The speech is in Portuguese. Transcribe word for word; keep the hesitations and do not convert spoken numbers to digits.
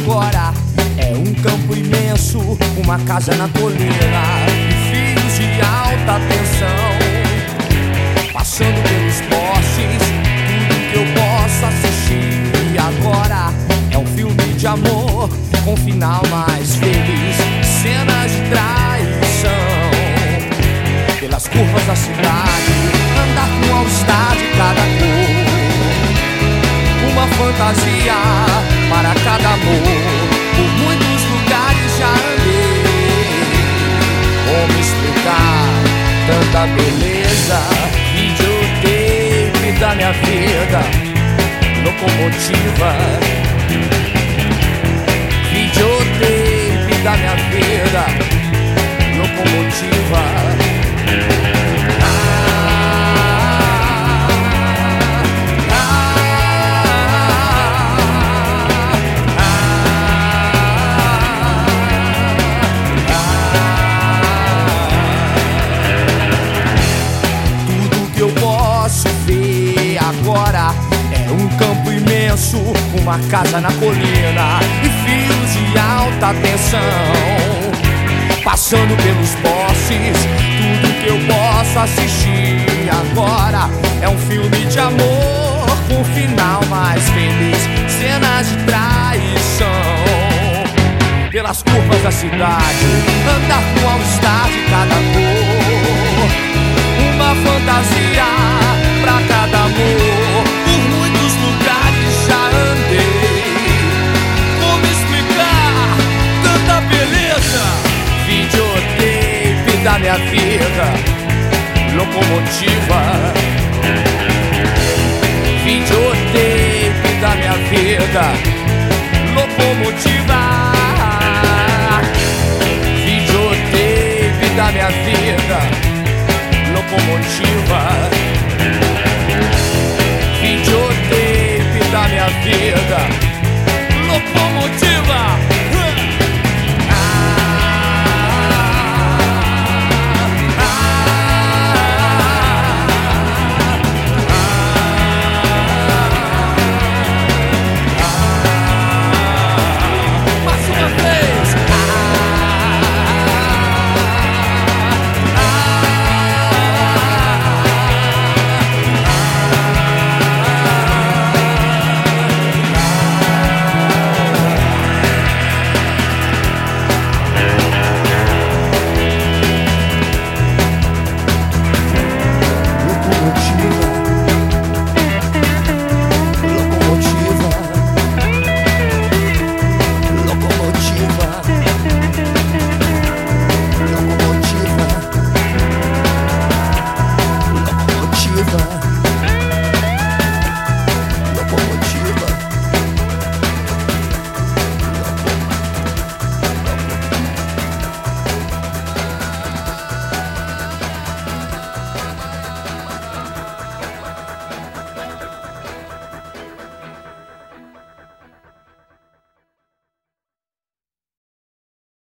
agora é um campo imenso, uma casa na colina e fios de alta tensão passando pelos postes, tudo que eu posso assistir. E agora é um filme de amor com final mais feliz, cenas de traição pelas curvas da cidade, andar com all-star de cada cor, uma fantasia para cada amor. Por muitos lugares já andei, como explicar tanta beleza? Videotape da minha vida, locomotiva. Videotape da minha vida, locomotiva. Agora é um campo imenso, uma casa na colina e fios de alta tensão passando pelos postes, tudo que eu posso assistir. Agora é um filme de amor com final mais feliz, cenas de traição pelas curvas da cidade, andar com all-star de cada cor, uma fantasia pra cada amor. Por muitos lugares já andei, como explicar tanta beleza? Videotape da minha vida, locomotiva. Videotape da minha vida, locomotiva. Videotape da minha vida, locomotiva. Videotape da minha vida,